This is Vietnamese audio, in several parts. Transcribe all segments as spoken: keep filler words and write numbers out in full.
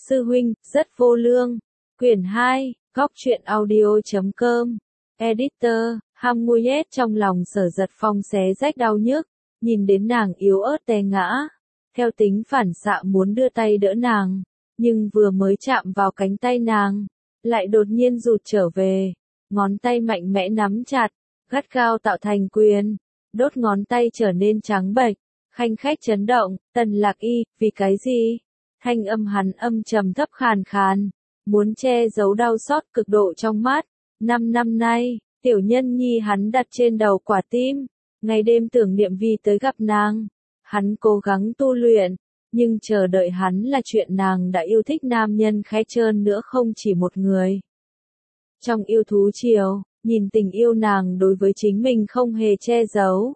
sư huynh, rất vô lương. Quyển hai, góc truyện audio chấm com. Editor, Hamuyet trong lòng Sở Giật Phong xé rách đau nhức, nhìn đến nàng yếu ớt té ngã. Theo tính phản xạ muốn đưa tay đỡ nàng, nhưng vừa mới chạm vào cánh tay nàng, lại đột nhiên rụt trở về. Ngón tay mạnh mẽ nắm chặt, gắt gao tạo thành quyền, đốt ngón tay trở nên trắng bệch, khanh khách chấn động. Tần Lạc Y, vì cái gì? Thanh âm hắn âm trầm thấp khàn khàn, muốn che giấu đau xót cực độ trong mắt. Năm năm nay, tiểu nhân nhi hắn đặt trên đầu quả tim, ngày đêm tưởng niệm vì tới gặp nàng. Hắn cố gắng tu luyện, nhưng chờ đợi hắn là chuyện nàng đã yêu thích nam nhân khẽ trơn nữa không chỉ một người. Trong yêu thú triều, nhìn tình yêu nàng đối với chính mình không hề che giấu.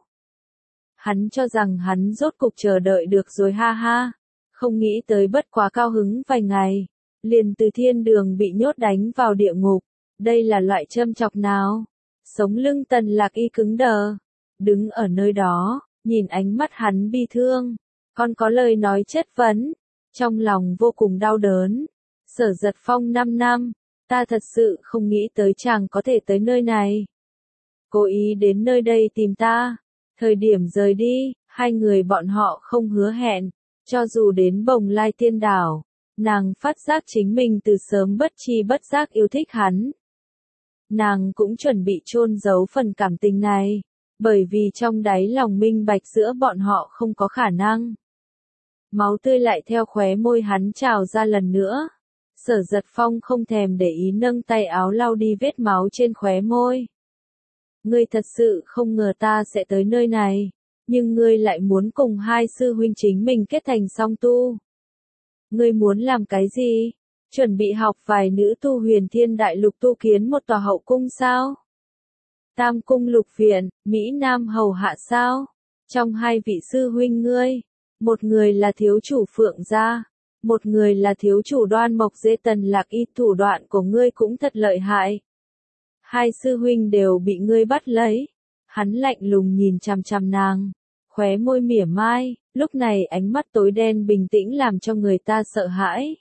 Hắn cho rằng hắn rốt cục chờ đợi được rồi ha ha, không nghĩ tới bất quá cao hứng vài ngày, liền từ thiên đường bị nhốt đánh vào địa ngục. Đây là loại châm chọc nào? Sống lưng Tần Lạc Y cứng đờ, đứng ở nơi đó, nhìn ánh mắt hắn bi thương, còn có lời nói chất vấn, trong lòng vô cùng đau đớn. Sở Giật Phong năm năm, ta thật sự không nghĩ tới chàng có thể tới nơi này. Cố ý đến nơi đây tìm ta, thời điểm rời đi, hai người bọn họ không hứa hẹn, cho dù đến Bồng Lai Tiên Đảo, nàng phát giác chính mình từ sớm bất chi bất giác yêu thích hắn. Nàng cũng chuẩn bị chôn giấu phần cảm tình này, bởi vì trong đáy lòng minh bạch giữa bọn họ không có khả năng. Máu tươi lại theo khóe môi hắn trào ra lần nữa. Sở Giật Phong không thèm để ý nâng tay áo lau đi vết máu trên khóe môi. Ngươi thật sự không ngờ ta sẽ tới nơi này, nhưng ngươi lại muốn cùng hai sư huynh chính mình kết thành song tu. Ngươi muốn làm cái gì? Chuẩn bị học vài nữ tu Huyền Thiên Đại Lục tu kiến một tòa hậu cung sao? Tam cung lục viện, Mỹ Nam hầu hạ sao? Trong hai vị sư huynh ngươi, một người là thiếu chủ Phượng gia, một người là thiếu chủ Đoan Mộc Dễ. Tần Lạc Y, thủ đoạn của ngươi cũng thật lợi hại. Hai sư huynh đều bị ngươi bắt lấy. Hắn lạnh lùng nhìn chằm chằm nàng, khóe môi mỉa mai, lúc này ánh mắt tối đen bình tĩnh làm cho người ta sợ hãi.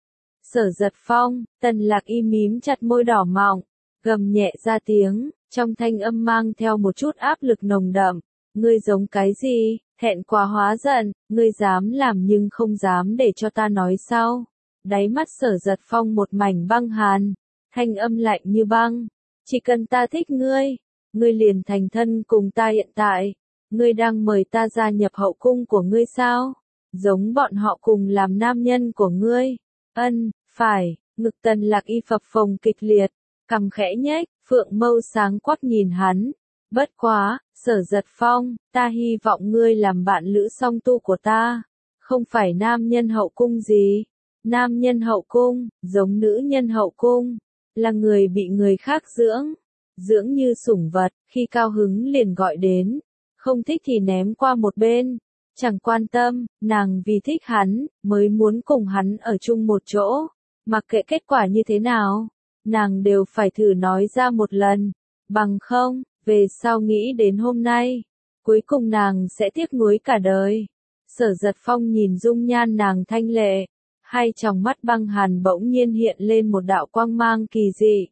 Sở Giật Phong, Tần Lạc Y mím chặt môi đỏ mọng, gầm nhẹ ra tiếng, trong thanh âm mang theo một chút áp lực nồng đậm. Ngươi giống cái gì? Thẹn quá hóa giận, ngươi dám làm nhưng không dám để cho ta nói sao? Đáy mắt Sở Giật Phong một mảnh băng hàn, thanh âm lạnh như băng. Chỉ cần ta thích ngươi, ngươi liền thành thân cùng ta hiện tại. Ngươi đang mời ta gia nhập hậu cung của ngươi sao? Giống bọn họ cùng làm nam nhân của ngươi. Ân, phải. Ngực Tần Lạc Y phập phồng kịch liệt, cằm khẽ nhếch, phượng mâu sáng quắc nhìn hắn. Bất quá, Sở Giật Phong, ta hy vọng ngươi làm bạn lữ song tu của ta, không phải nam nhân hậu cung gì. Nam nhân hậu cung, giống nữ nhân hậu cung, là người bị người khác dưỡng, dưỡng như sủng vật, khi cao hứng liền gọi đến, không thích thì ném qua một bên, chẳng quan tâm. Nàng vì thích hắn, mới muốn cùng hắn ở chung một chỗ, mặc kệ kết quả như thế nào, nàng đều phải thử nói ra một lần, bằng không, về sau nghĩ đến hôm nay, cuối cùng nàng sẽ tiếc nuối cả đời. Sở Giật Phong nhìn dung nhan nàng thanh lệ, hai tròng mắt băng hàn bỗng nhiên hiện lên một đạo quang mang kỳ dị.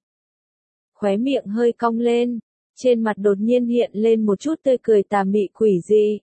Khóe miệng hơi cong lên, trên mặt đột nhiên hiện lên một chút tươi cười tà mị quỷ dị.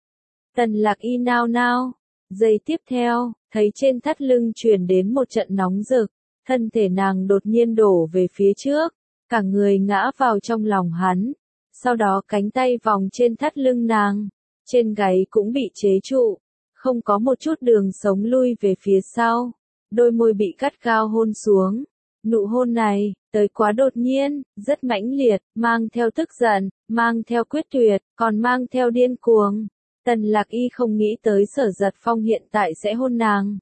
Tần Lạc Y nao nao, giây tiếp theo, thấy trên thắt lưng truyền đến một trận nóng rực, thân thể nàng đột nhiên đổ về phía trước, cả người ngã vào trong lòng hắn, sau đó cánh tay vòng trên thắt lưng nàng, trên gáy cũng bị chế trụ, không có một chút đường sống lui về phía sau, đôi môi bị cắt gao hôn xuống. Nụ hôn này, tới quá đột nhiên, rất mãnh liệt, mang theo tức giận, mang theo quyết tuyệt, còn mang theo điên cuồng. Tần Lạc Y không nghĩ tới Sở Giật Phong hiện tại sẽ hôn nàng.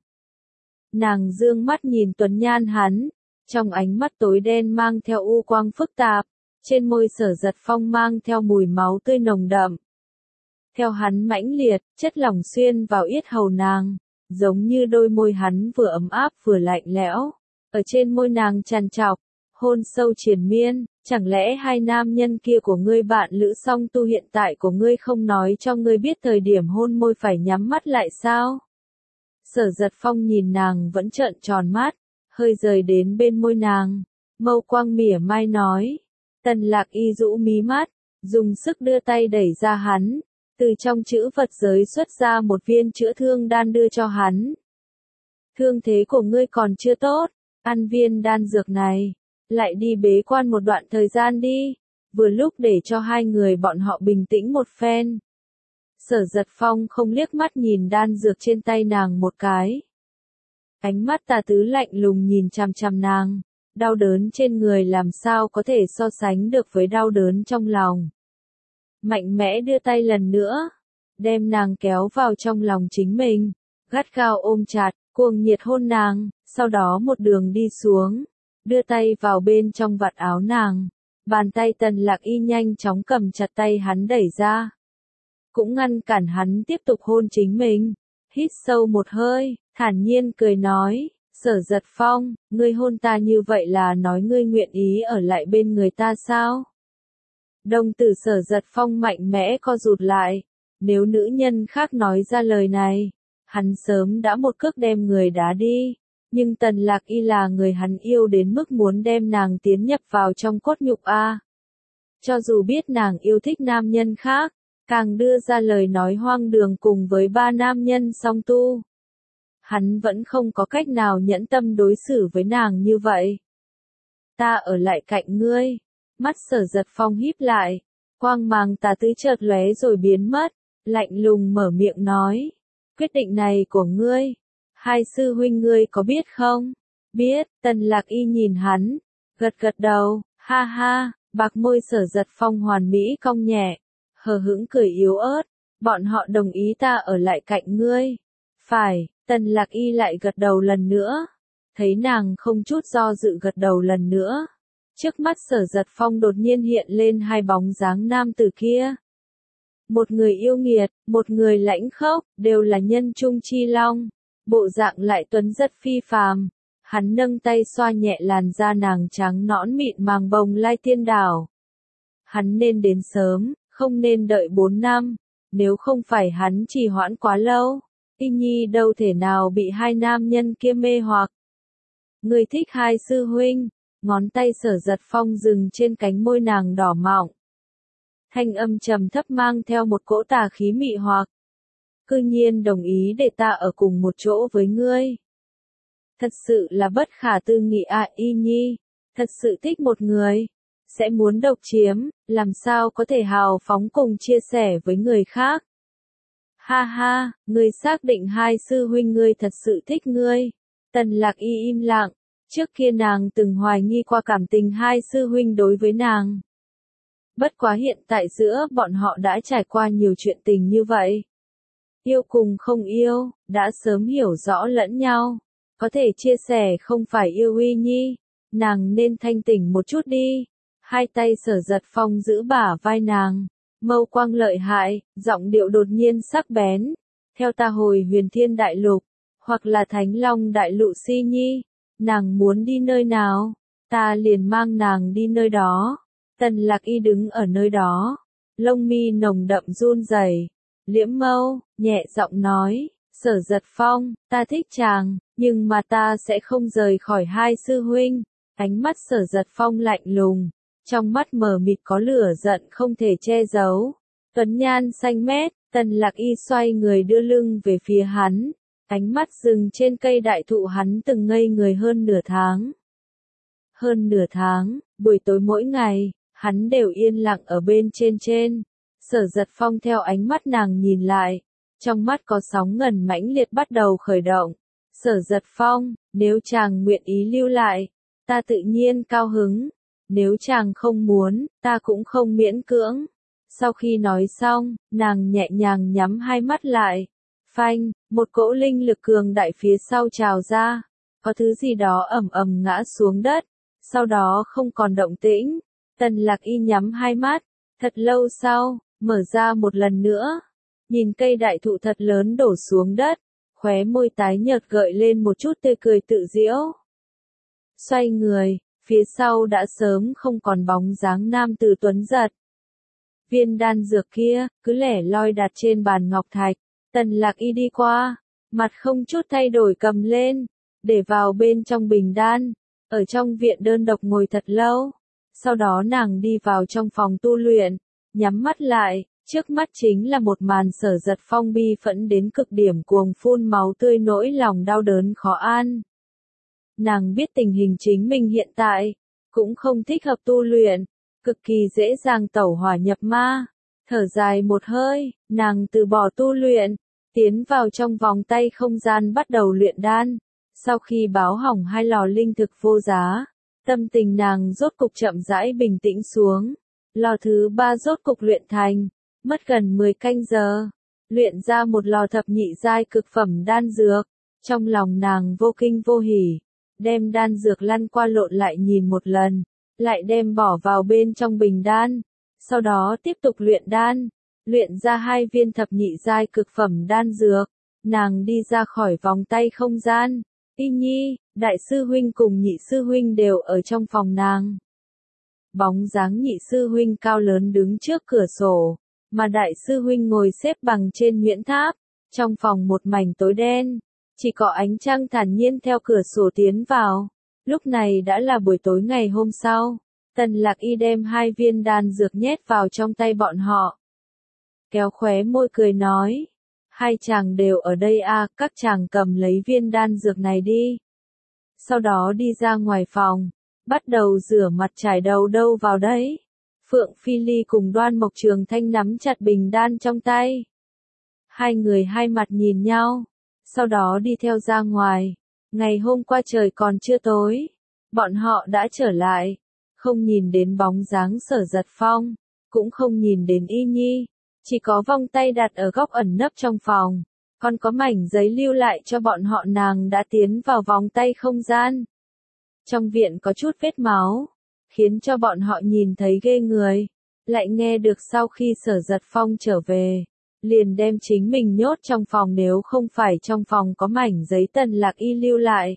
Nàng dương mắt nhìn tuấn nhan hắn, trong ánh mắt tối đen mang theo u quang phức tạp, trên môi Sở Giật Phong mang theo mùi máu tươi nồng đậm. Theo hắn mãnh liệt, chất lỏng xuyên vào yết hầu nàng, giống như đôi môi hắn vừa ấm áp vừa lạnh lẽo, ở trên môi nàng tràn trọc, hôn sâu triền miên. Chẳng lẽ hai nam nhân kia của ngươi bạn lữ song tu hiện tại của ngươi không nói cho ngươi biết thời điểm hôn môi phải nhắm mắt lại sao? Sở Giật Phong nhìn nàng vẫn trợn tròn mắt, hơi rời đến bên môi nàng, mâu quang mỉa mai nói. Tần Lạc Y rũ mí mắt, dùng sức đưa tay đẩy ra hắn, từ trong chữ vật giới xuất ra một viên chữa thương đan đưa cho hắn. Thương thế của ngươi còn chưa tốt, ăn viên đan dược này, lại đi bế quan một đoạn thời gian đi, vừa lúc để cho hai người bọn họ bình tĩnh một phen. Sở Giật Phong không liếc mắt nhìn đan dược trên tay nàng một cái. Ánh mắt tà tứ lạnh lùng nhìn chằm chằm nàng, đau đớn trên người làm sao có thể so sánh được với đau đớn trong lòng. Mạnh mẽ đưa tay lần nữa, đem nàng kéo vào trong lòng chính mình, gắt gao ôm chặt, cuồng nhiệt hôn nàng, sau đó một đường đi xuống, đưa tay vào bên trong vạt áo nàng, bàn tay Tần Lạc Y nhanh chóng cầm chặt tay hắn đẩy ra, cũng ngăn cản hắn tiếp tục hôn chính mình. Hít sâu một hơi, thản nhiên cười nói, Sở Giật Phong, ngươi hôn ta như vậy là nói ngươi nguyện ý ở lại bên người ta sao? Đồng tử Sở Giật Phong mạnh mẽ co rụt lại, nếu nữ nhân khác nói ra lời này, hắn sớm đã một cước đem người đá đi, nhưng Tần Lạc Y là người hắn yêu đến mức muốn đem nàng tiến nhập vào trong cốt nhục a. Cho dù biết nàng yêu thích nam nhân khác, càng đưa ra lời nói hoang đường cùng với ba nam nhân song tu. Hắn vẫn không có cách nào nhẫn tâm đối xử với nàng như vậy. Ta ở lại cạnh ngươi. Mắt Sở Giật Phong híp lại, quang mang tà tứ chợt lóe rồi biến mất, lạnh lùng mở miệng nói. Quyết định này của ngươi, hai sư huynh ngươi có biết không? Biết, Tần Lạc Y nhìn hắn, gật gật đầu, ha ha, bạc môi Sở Giật Phong hoàn mỹ cong nhẹ, hờ hững cười yếu ớt, bọn họ đồng ý ta ở lại cạnh ngươi. Phải, Tần Lạc Y lại gật đầu lần nữa, thấy nàng không chút do dự gật đầu lần nữa. Trước mắt Sở Giật Phong đột nhiên hiện lên hai bóng dáng nam tử kia. Một người yêu nghiệt, một người lãnh khốc, đều là nhân trung chi long, bộ dạng lại tuấn rất phi phàm. Hắn nâng tay xoa nhẹ làn da nàng trắng nõn mịn màng bồng lai tiên đảo. Hắn nên đến sớm, không nên đợi bốn năm, nếu không phải hắn trì hoãn quá lâu, Y Nhi đâu thể nào bị hai nam nhân kia mê hoặc. Người thích hai sư huynh, ngón tay Sở Giật Phong dừng trên cánh môi nàng đỏ mọng. Thanh âm trầm thấp mang theo một cỗ tà khí mị hoặc. Cư nhiên đồng ý để ta ở cùng một chỗ với ngươi. Thật sự là bất khả tư nghị à Y Nhi, thật sự thích một người, sẽ muốn độc chiếm, làm sao có thể hào phóng cùng chia sẻ với người khác. Ha ha, ngươi xác định hai sư huynh ngươi thật sự thích ngươi. Tần Lạc Y im lặng, trước kia nàng từng hoài nghi qua cảm tình hai sư huynh đối với nàng. Bất quá hiện tại giữa bọn họ đã trải qua nhiều chuyện tình như vậy. Yêu cùng không yêu, đã sớm hiểu rõ lẫn nhau. Có thể chia sẻ không phải yêu Y Nhi, nàng nên thanh tỉnh một chút đi. Hai tay Sở Giật Phong giữ bả vai nàng, mâu quang lợi hại, giọng điệu đột nhiên sắc bén. Theo ta hồi Huyền Thiên Đại Lục, hoặc là Thánh Long Đại Lục Si Nhi, nàng muốn đi nơi nào, ta liền mang nàng đi nơi đó. Tần Lạc Y đứng ở nơi đó, lông mi nồng đậm run rẩy, liễm mâu, nhẹ giọng nói, Sở Giật Phong, ta thích chàng, nhưng mà ta sẽ không rời khỏi hai sư huynh. Ánh mắt Sở Giật Phong lạnh lùng, trong mắt mờ mịt có lửa giận không thể che giấu. Tuấn nhan xanh mét, Tần Lạc Y xoay người đưa lưng về phía hắn, ánh mắt dừng trên cây đại thụ hắn từng ngây người hơn nửa tháng. Hơn nửa tháng, buổi tối mỗi ngày, hắn đều yên lặng ở bên trên trên. Sở Giật Phong theo ánh mắt nàng nhìn lại, trong mắt có sóng ngần mãnh liệt bắt đầu khởi động. Sở Giật Phong, nếu chàng nguyện ý lưu lại, ta tự nhiên cao hứng. Nếu chàng không muốn, ta cũng không miễn cưỡng. Sau khi nói xong, nàng nhẹ nhàng nhắm hai mắt lại. Phanh, một cỗ linh lực cường đại phía sau trào ra. Có thứ gì đó ầm ầm ngã xuống đất. Sau đó không còn động tĩnh. Tần Lạc Y nhắm hai mắt. Thật lâu sau, mở ra một lần nữa. Nhìn cây đại thụ thật lớn đổ xuống đất. Khóe môi tái nhợt gợi lên một chút tươi cười tự giễu. Xoay người, phía sau đã sớm không còn bóng dáng nam tử tuấn giật. Viên đan dược kia, cứ lẻ loi đặt trên bàn ngọc thạch. Tần Lạc Y đi qua, mặt không chút thay đổi cầm lên, để vào bên trong bình đan, ở trong viện đơn độc ngồi thật lâu. Sau đó nàng đi vào trong phòng tu luyện, nhắm mắt lại, trước mắt chính là một màn Sở Giật Phong bi phẫn đến cực điểm cuồng phun máu tươi nỗi lòng đau đớn khó an. Nàng biết tình hình chính mình hiện tại, cũng không thích hợp tu luyện, cực kỳ dễ dàng tẩu hỏa nhập ma. Thở dài một hơi, nàng từ bỏ tu luyện, tiến vào trong vòng tay không gian bắt đầu luyện đan. Sau khi báo hỏng hai lò linh thực vô giá, tâm tình nàng rốt cục chậm rãi bình tĩnh xuống. Lò thứ ba rốt cục luyện thành, mất gần mười canh giờ, luyện ra một lò thập nhị giai cực phẩm đan dược. Trong lòng nàng vô kinh vô hỉ, đem đan dược lăn qua lộn lại nhìn một lần, lại đem bỏ vào bên trong bình đan. Sau đó tiếp tục luyện đan, luyện ra hai viên thập nhị giai cực phẩm đan dược. Nàng đi ra khỏi vòng tay không gian. Y Nhi, đại sư huynh cùng nhị sư huynh đều ở trong phòng nàng. Bóng dáng nhị sư huynh cao lớn đứng trước cửa sổ, mà đại sư huynh ngồi xếp bằng trên huyễn tháp. Trong phòng một mảnh tối đen, chỉ có ánh trăng thản nhiên theo cửa sổ tiến vào. Lúc này đã là buổi tối ngày hôm sau. Tần Lạc Y đem hai viên đan dược nhét vào trong tay bọn họ. Kéo khóe môi cười nói. Hai chàng đều ở đây à, các chàng cầm lấy viên đan dược này đi. Sau đó đi ra ngoài phòng, bắt đầu rửa mặt trải đầu đâu vào đấy. Phượng Phi Ly cùng Đoan Mộc Trường Thanh nắm chặt bình đan trong tay. Hai người hai mặt nhìn nhau, sau đó đi theo ra ngoài. Ngày hôm qua trời còn chưa tối, bọn họ đã trở lại, không nhìn đến bóng dáng Sở Giật Phong, cũng không nhìn đến Y Nhi. Chỉ có vòng tay đặt ở góc ẩn nấp trong phòng, còn có mảnh giấy lưu lại cho bọn họ nàng đã tiến vào vòng tay không gian. Trong viện có chút vết máu, khiến cho bọn họ nhìn thấy ghê người, lại nghe được sau khi Sở Giật Phong trở về, liền đem chính mình nhốt trong phòng nếu không phải trong phòng có mảnh giấy Tần Lạc Y lưu lại.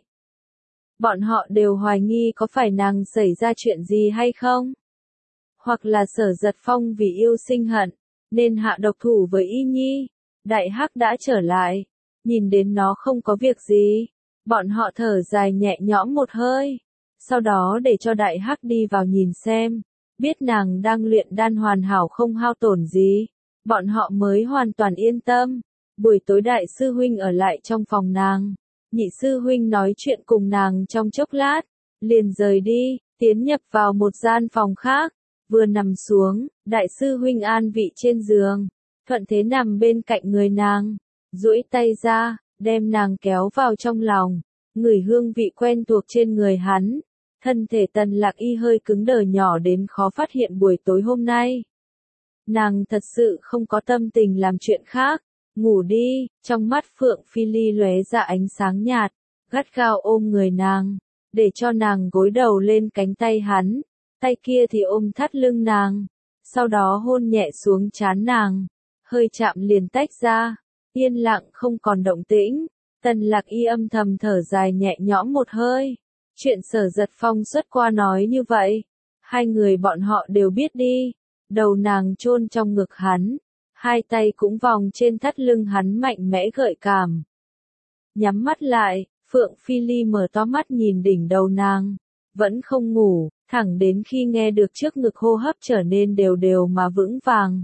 Bọn họ đều hoài nghi có phải nàng xảy ra chuyện gì hay không? Hoặc là Sở Giật Phong vì yêu sinh hận, nên hạ độc thủ với Y Nhi. Đại Hắc đã trở lại, nhìn đến nó không có việc gì, bọn họ thở dài nhẹ nhõm một hơi, sau đó để cho Đại Hắc đi vào nhìn xem, biết nàng đang luyện đan hoàn hảo không hao tổn gì, bọn họ mới hoàn toàn yên tâm. Buổi tối đại sư huynh ở lại trong phòng nàng, nhị sư huynh nói chuyện cùng nàng trong chốc lát, liền rời đi, tiến nhập vào một gian phòng khác. Vừa nằm xuống, đại sư huynh an vị trên giường, thuận thế nằm bên cạnh người nàng, duỗi tay ra, đem nàng kéo vào trong lòng, ngửi hương vị quen thuộc trên người hắn. Thân thể Tần Lạc Y hơi cứng đờ nhỏ đến khó phát hiện buổi tối hôm nay. Nàng thật sự không có tâm tình làm chuyện khác, ngủ đi, trong mắt Phượng Phi Ly lóe ra ánh sáng nhạt, gắt gao ôm người nàng, để cho nàng gối đầu lên cánh tay hắn. Tay kia thì ôm thắt lưng nàng, sau đó hôn nhẹ xuống trán nàng, hơi chạm liền tách ra, yên lặng không còn động tĩnh. Tần Lạc Y âm thầm thở dài nhẹ nhõm một hơi, chuyện Sở Giật Phong xuất qua nói như vậy, hai người bọn họ đều biết đi. Đầu nàng chôn trong ngực hắn, hai tay cũng vòng trên thắt lưng hắn mạnh mẽ gợi cảm. Nhắm mắt lại, Phượng Phi Ly mở to mắt nhìn đỉnh đầu nàng, vẫn không ngủ, thẳng đến khi nghe được trước ngực hô hấp trở nên đều đều mà vững vàng.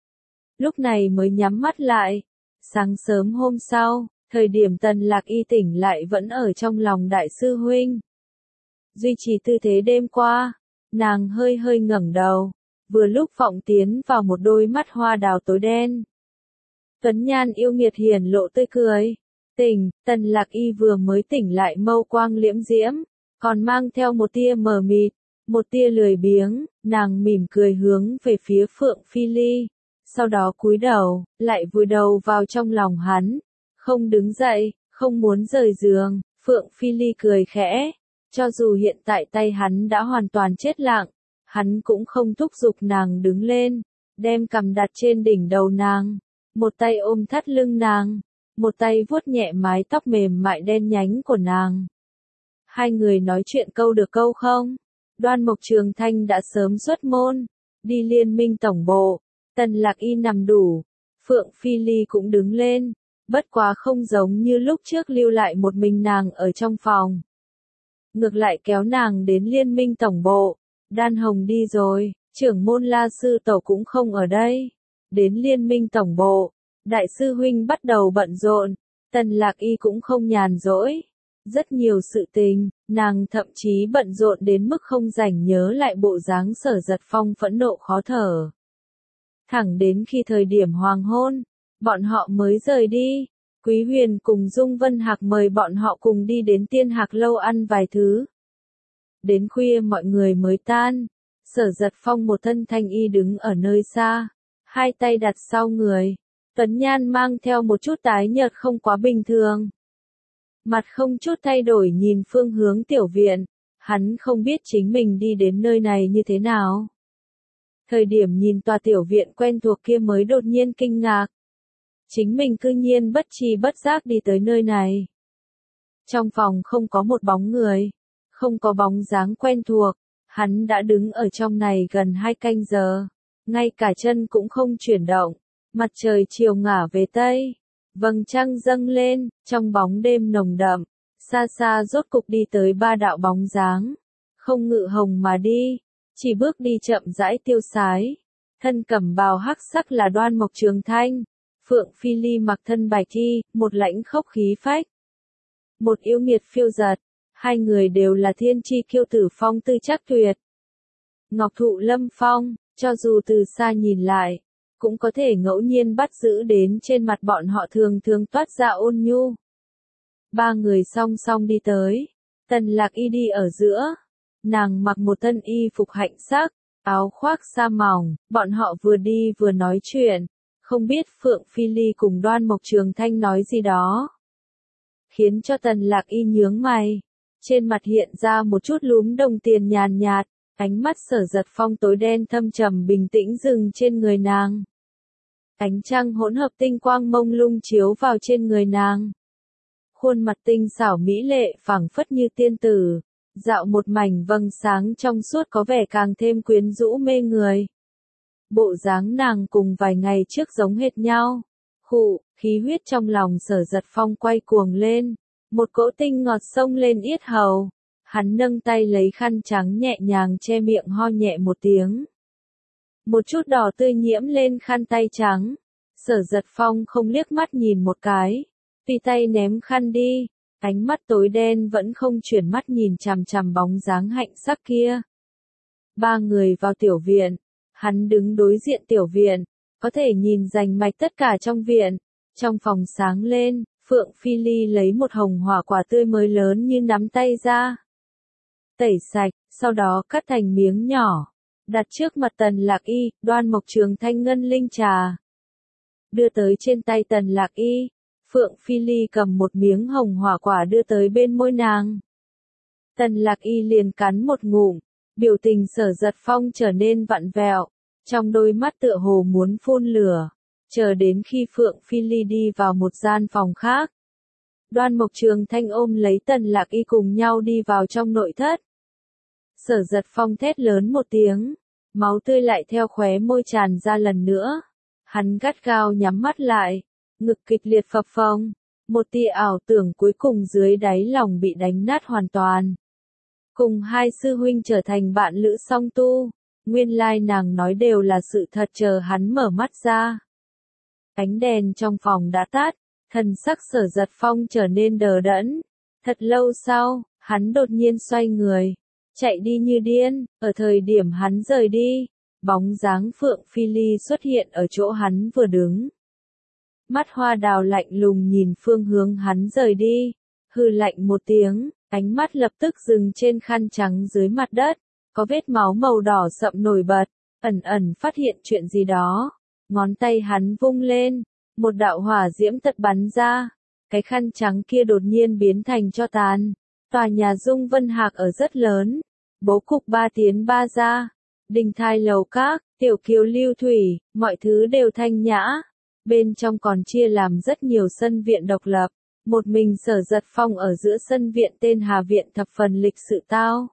Lúc này mới nhắm mắt lại. Sáng sớm hôm sau, thời điểm Tần Lạc Y tỉnh lại vẫn ở trong lòng đại sư huynh. Duy trì tư thế đêm qua, nàng hơi hơi ngẩng đầu, vừa lúc vọng tiến vào một đôi mắt hoa đào tối đen. Tuấn nhan yêu nghiệt hiển lộ tươi cười. Tỉnh, Tần Lạc Y vừa mới tỉnh lại mâu quang liễm diễm, còn mang theo một tia mờ mịt, một tia lười biếng, nàng mỉm cười hướng về phía Phượng Phi Ly, sau đó cúi đầu, lại vùi đầu vào trong lòng hắn, không đứng dậy, không muốn rời giường. Phượng Phi Ly cười khẽ, cho dù hiện tại tay hắn đã hoàn toàn chết lặng, hắn cũng không thúc giục nàng đứng lên, đem cằm đặt trên đỉnh đầu nàng, một tay ôm thắt lưng nàng, một tay vuốt nhẹ mái tóc mềm mại đen nhánh của nàng. Hai người nói chuyện câu được câu không. Đoan Mộc Trường Thanh đã sớm xuất môn, đi Liên Minh tổng bộ. Tần Lạc Y nằm đủ, Phượng Phi Ly cũng đứng lên, Bất quá không giống như lúc trước lưu lại một mình nàng ở trong phòng. Ngược lại kéo nàng đến liên minh tổng bộ. Đan Hồng đi rồi, trưởng môn La Sư Tổ cũng không ở đây. Đến liên minh tổng bộ, đại sư huynh bắt đầu bận rộn, Tần Lạc Y cũng không nhàn rỗi. Rất nhiều sự tình, nàng thậm chí bận rộn đến mức không rảnh nhớ lại bộ dáng Sở Giật Phong phẫn nộ khó thở. Thẳng đến khi thời điểm hoàng hôn, bọn họ mới rời đi. Quý Huyền cùng Dung Vân Hạc mời bọn họ cùng đi đến Tiên Hạc lâu ăn vài thứ. Đến khuya mọi người mới tan. Sở Giật Phong một thân thanh y đứng ở nơi xa, hai tay đặt sau người. Tuấn nhan mang theo một chút tái nhợt không quá bình thường. Mặt không chút thay đổi nhìn phương hướng tiểu viện, hắn không biết chính mình đi đến nơi này như thế nào. Thời điểm nhìn tòa tiểu viện quen thuộc kia mới đột nhiên kinh ngạc. Chính mình cư nhiên bất tri bất giác đi tới nơi này. Trong phòng không có một bóng người, không có bóng dáng quen thuộc, hắn đã đứng ở trong này gần hai canh giờ, ngay cả chân cũng không chuyển động. Mặt trời chiều ngả về tây, vầng trăng dâng lên, trong bóng đêm nồng đậm, xa xa rốt cục đi tới ba đạo bóng dáng, không ngự hồng mà đi, chỉ bước đi chậm rãi tiêu sái, thân cẩm bào hắc sắc là Đoan Mộc Trường Thanh, Phượng Phi Ly mặc thân bạch y, một lãnh khốc khí phách, một yêu nghiệt phiêu giật, hai người đều là thiên chi kiêu tử phong tư chắc tuyệt. Ngọc Thụ Lâm Phong, cho dù từ xa nhìn lại, cũng có thể ngẫu nhiên bắt giữ đến trên mặt bọn họ thường thường toát ra ôn nhu. Ba người song song đi tới, Tần Lạc Y đi ở giữa, nàng mặc một thân y phục hạnh sắc, áo khoác sa mỏng, bọn họ vừa đi vừa nói chuyện, không biết Phượng Phi Ly cùng Đoan Mộc Trường Thanh nói gì đó. Khiến cho Tần Lạc Y nhướng mày, trên mặt hiện ra một chút lúm đồng tiền nhàn nhạt, ánh mắt Sở Giật Phong tối đen thâm trầm bình tĩnh dừng trên người nàng. Ánh trăng hỗn hợp tinh quang mông lung chiếu vào trên người nàng. Khuôn mặt tinh xảo mỹ lệ phảng phất như tiên tử, dạo một mảnh vầng sáng trong suốt có vẻ càng thêm quyến rũ mê người. Bộ dáng nàng cùng vài ngày trước giống hệt nhau. Khụ, khí huyết trong lòng Sở Giật Phong quay cuồng lên, một cỗ tinh ngọt xông lên yết hầu. Hắn nâng tay lấy khăn trắng nhẹ nhàng che miệng ho nhẹ một tiếng. Một chút đỏ tươi nhiễm lên khăn tay trắng. Sở Giật Phong không liếc mắt nhìn một cái, tùy tay ném khăn đi, ánh mắt tối đen vẫn không chuyển mắt nhìn chằm chằm bóng dáng hạnh sắc kia. Ba người vào tiểu viện, hắn đứng đối diện tiểu viện, có thể nhìn rành mạch tất cả trong viện. Trong phòng sáng lên, Phượng Phi Ly lấy một hồng hỏa quả tươi mới lớn như nắm tay ra. Tẩy sạch, sau đó cắt thành miếng nhỏ, đặt trước mặt Tần Lạc Y, Đoan Mộc Trường Thanh ngân linh trà. Đưa tới trên tay Tần Lạc Y, Phượng Phi Ly cầm một miếng hồng hỏa quả đưa tới bên môi nàng. Tần Lạc Y liền cắn một ngụm, biểu tình Sở Giật Phong trở nên vặn vẹo, trong đôi mắt tựa hồ muốn phun lửa, chờ đến khi Phượng Phi Ly đi vào một gian phòng khác. Đoan Mộc Trường Thanh ôm lấy Tần Lạc Y cùng nhau đi vào trong nội thất. Sở Giật Phong thét lớn một tiếng, máu tươi lại theo khóe môi tràn ra lần nữa. Hắn gắt gao nhắm mắt lại, ngực kịch liệt phập phồng, một tia ảo tưởng cuối cùng dưới đáy lòng bị đánh nát hoàn toàn. Cùng hai sư huynh trở thành bạn lữ song tu, nguyên lai nàng nói đều là sự thật chờ hắn mở mắt ra. Ánh đèn trong phòng đã tắt, thần sắc Sở Giật Phong trở nên đờ đẫn. Thật lâu sau, hắn đột nhiên xoay người, chạy đi như điên, ở thời điểm hắn rời đi, bóng dáng Phượng Phi Ly xuất hiện ở chỗ hắn vừa đứng. Mắt hoa đào lạnh lùng nhìn phương hướng hắn rời đi, hừ lạnh một tiếng, ánh mắt lập tức dừng trên khăn trắng dưới mặt đất, có vết máu màu đỏ sậm nổi bật, ẩn ẩn phát hiện chuyện gì đó. Ngón tay hắn vung lên, một đạo hỏa diễm tật bắn ra, cái khăn trắng kia đột nhiên biến thành tro tàn. Tòa nhà Dung Vân Hạc ở rất lớn, bố cục ba tiến ba ra, đình thai lầu các, tiểu kiều lưu thủy, mọi thứ đều thanh nhã. Bên trong còn chia làm rất nhiều sân viện độc lập, một mình Sở Giật Phong ở giữa sân viện tên Hà Viện thập phần lịch sự tao.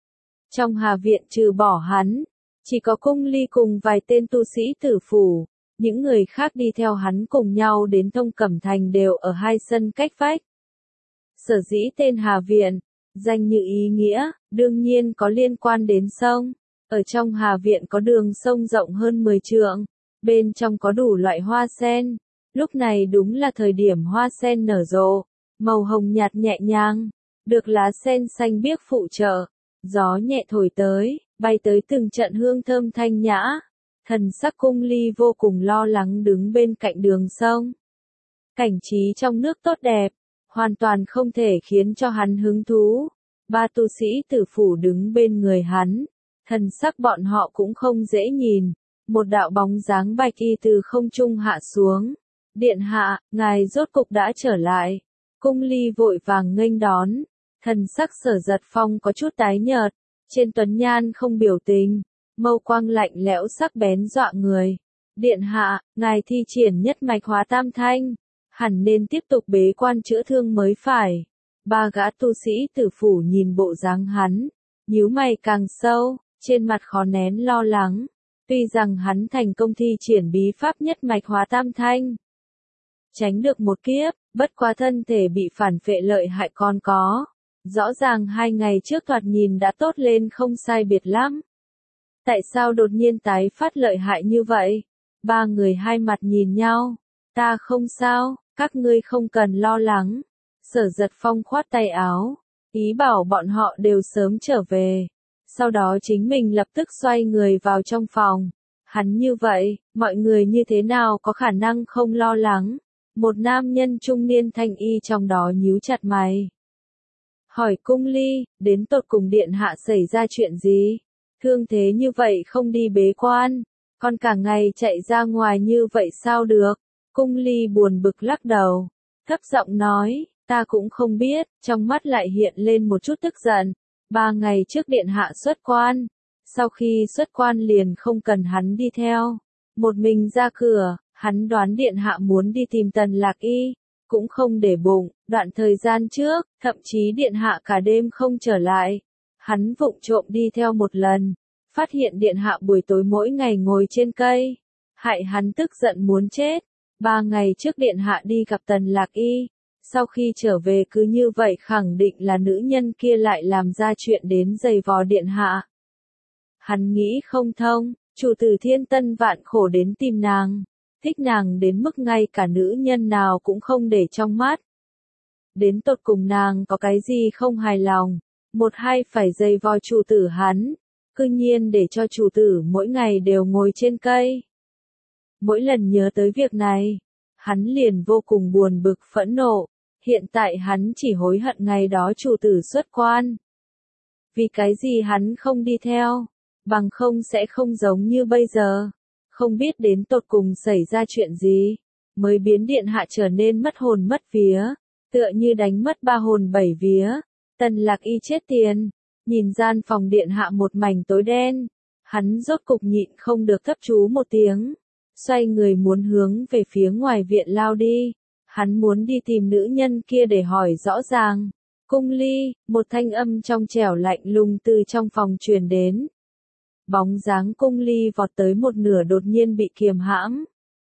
Trong Hà Viện trừ bỏ hắn, chỉ có cung ly cùng vài tên tu sĩ tử phủ, những người khác đi theo hắn cùng nhau đến Thông Cẩm Thành đều ở hai sân cách vách. Sở dĩ tên Hà Viện, danh như ý nghĩa, đương nhiên có liên quan đến sông. Ở trong Hà Viện có đường sông rộng hơn mười trượng, bên trong có đủ loại hoa sen. Lúc này đúng là thời điểm hoa sen nở rộ, màu hồng nhạt nhẹ nhàng, được lá sen xanh biếc phụ trợ. Gió nhẹ thổi tới, bay tới từng trận hương thơm thanh nhã. Thần sắc Cung Ly vô cùng lo lắng đứng bên cạnh đường sông. Cảnh trí trong nước tốt đẹp, hoàn toàn không thể khiến cho hắn hứng thú. Ba tu sĩ tử phủ đứng bên người hắn, thần sắc bọn họ cũng không dễ nhìn. Một đạo bóng dáng bạch y từ không trung hạ xuống. Điện hạ, ngài rốt cục đã trở lại. Cung Ly vội vàng nghênh đón. Thần sắc Sở Giật Phong có chút tái nhợt, trên tuấn nhan không biểu tình, mâu quang lạnh lẽo sắc bén dọa người. Điện hạ, ngài thi triển nhất mạch hóa tam thanh, hẳn nên tiếp tục bế quan chữa thương mới phải. Ba gã tu sĩ tử phủ nhìn bộ dáng hắn, nhíu mày càng sâu, trên mặt khó nén lo lắng. Tuy rằng hắn thành công thi triển bí pháp nhất mạch hóa tam thanh, tránh được một kiếp, bất quá thân thể bị phản phệ lợi hại còn có. Rõ ràng hai ngày trước thoạt nhìn đã tốt lên không sai biệt lắm. Tại sao đột nhiên tái phát lợi hại như vậy? Ba người hai mặt nhìn nhau. Ta không sao, các ngươi không cần lo lắng. Sở Giật Phong khoát tay áo, ý bảo bọn họ đều sớm trở về. Sau đó chính mình lập tức xoay người vào trong phòng. Hắn như vậy, mọi người như thế nào có khả năng không lo lắng? Một nam nhân trung niên thanh y trong đó nhíu chặt mày. Hỏi Cung Ly, đến tột cùng điện hạ xảy ra chuyện gì? Thương thế như vậy không đi bế quan, còn cả ngày chạy ra ngoài như vậy sao được? Cung Ly buồn bực lắc đầu, thấp giọng nói, ta cũng không biết, trong mắt lại hiện lên một chút tức giận. Ba ngày trước điện hạ xuất quan, sau khi xuất quan liền không cần hắn đi theo, một mình ra cửa, hắn đoán điện hạ muốn đi tìm Tần Lạc Y. Cũng không để bụng, đoạn thời gian trước, thậm chí điện hạ cả đêm không trở lại. Hắn vụng trộm đi theo một lần, phát hiện điện hạ buổi tối mỗi ngày ngồi trên cây. Hại hắn tức giận muốn chết. Ba ngày trước điện hạ đi gặp Tần Lạc Y. Sau khi trở về cứ như vậy khẳng định là nữ nhân kia lại làm ra chuyện đến giày vò điện hạ. Hắn nghĩ không thông, chủ tử Thiên Tân vạn khổ đến tìm nàng. Thích nàng đến mức ngay cả nữ nhân nào cũng không để trong mắt. Đến tột cùng nàng có cái gì không hài lòng, một hai phải giày vò chủ tử hắn, cư nhiên để cho chủ tử mỗi ngày đều ngồi trên cây. Mỗi lần nhớ tới việc này, hắn liền vô cùng buồn bực phẫn nộ, hiện tại hắn chỉ hối hận ngày đó chủ tử xuất quan. Vì cái gì hắn không đi theo, bằng không sẽ không giống như bây giờ. Không biết đến tột cùng xảy ra chuyện gì, mới biến điện hạ trở nên mất hồn mất vía, tựa như đánh mất ba hồn bảy vía. Tần Lạc Y chết tiền, nhìn gian phòng điện hạ một mảnh tối đen, hắn rốt cục nhịn không được thấp chú một tiếng, xoay người muốn hướng về phía ngoài viện lao đi, hắn muốn đi tìm nữ nhân kia để hỏi rõ ràng. Cung Ly, một thanh âm trong trẻo lạnh lùng từ trong phòng truyền đến. Bóng dáng Cung Ly vọt tới một nửa đột nhiên bị kiềm hãm.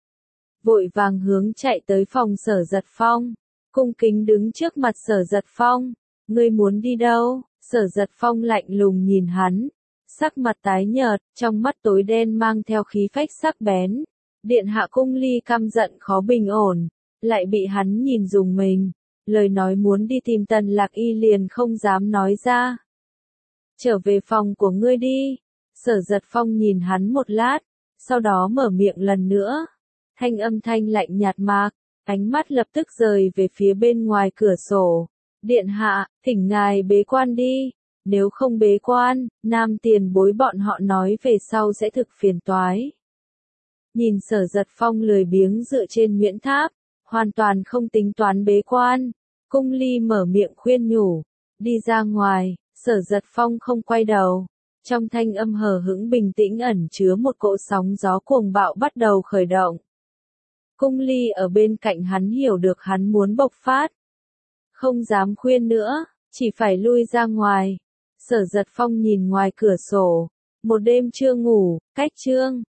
Vội vàng hướng chạy tới phòng Sở Giật Phong. Cung kính đứng trước mặt Sở Giật Phong. Ngươi muốn đi đâu? Sở Giật Phong lạnh lùng nhìn hắn. Sắc mặt tái nhợt, trong mắt tối đen mang theo khí phách sắc bén. Điện hạ Cung Ly căm giận khó bình ổn. Lại bị hắn nhìn dùng mình. Lời nói muốn đi tìm Tần Lạc Y liền không dám nói ra. Trở về phòng của ngươi đi. Sở Giật Phong nhìn hắn một lát, sau đó mở miệng lần nữa. Thanh âm thanh lạnh nhạt mạc, ánh mắt lập tức rời về phía bên ngoài cửa sổ. Điện hạ, thỉnh ngài bế quan đi. Nếu không bế quan, nam tiền bối bọn họ nói về sau sẽ thực phiền toái. Nhìn Sở Giật Phong lười biếng dựa trên Nguyễn Tháp, hoàn toàn không tính toán bế quan. Cung Ly mở miệng khuyên nhủ, đi ra ngoài. Sở Giật Phong không quay đầu. Trong thanh âm hờ hững bình tĩnh ẩn chứa một cỗ sóng gió cuồng bạo bắt đầu khởi động. Cung Ly ở bên cạnh hắn hiểu được hắn muốn bộc phát. Không dám khuyên nữa, chỉ phải lui ra ngoài. Sở Giật Phong nhìn ngoài cửa sổ. Một đêm chưa ngủ, cách chương.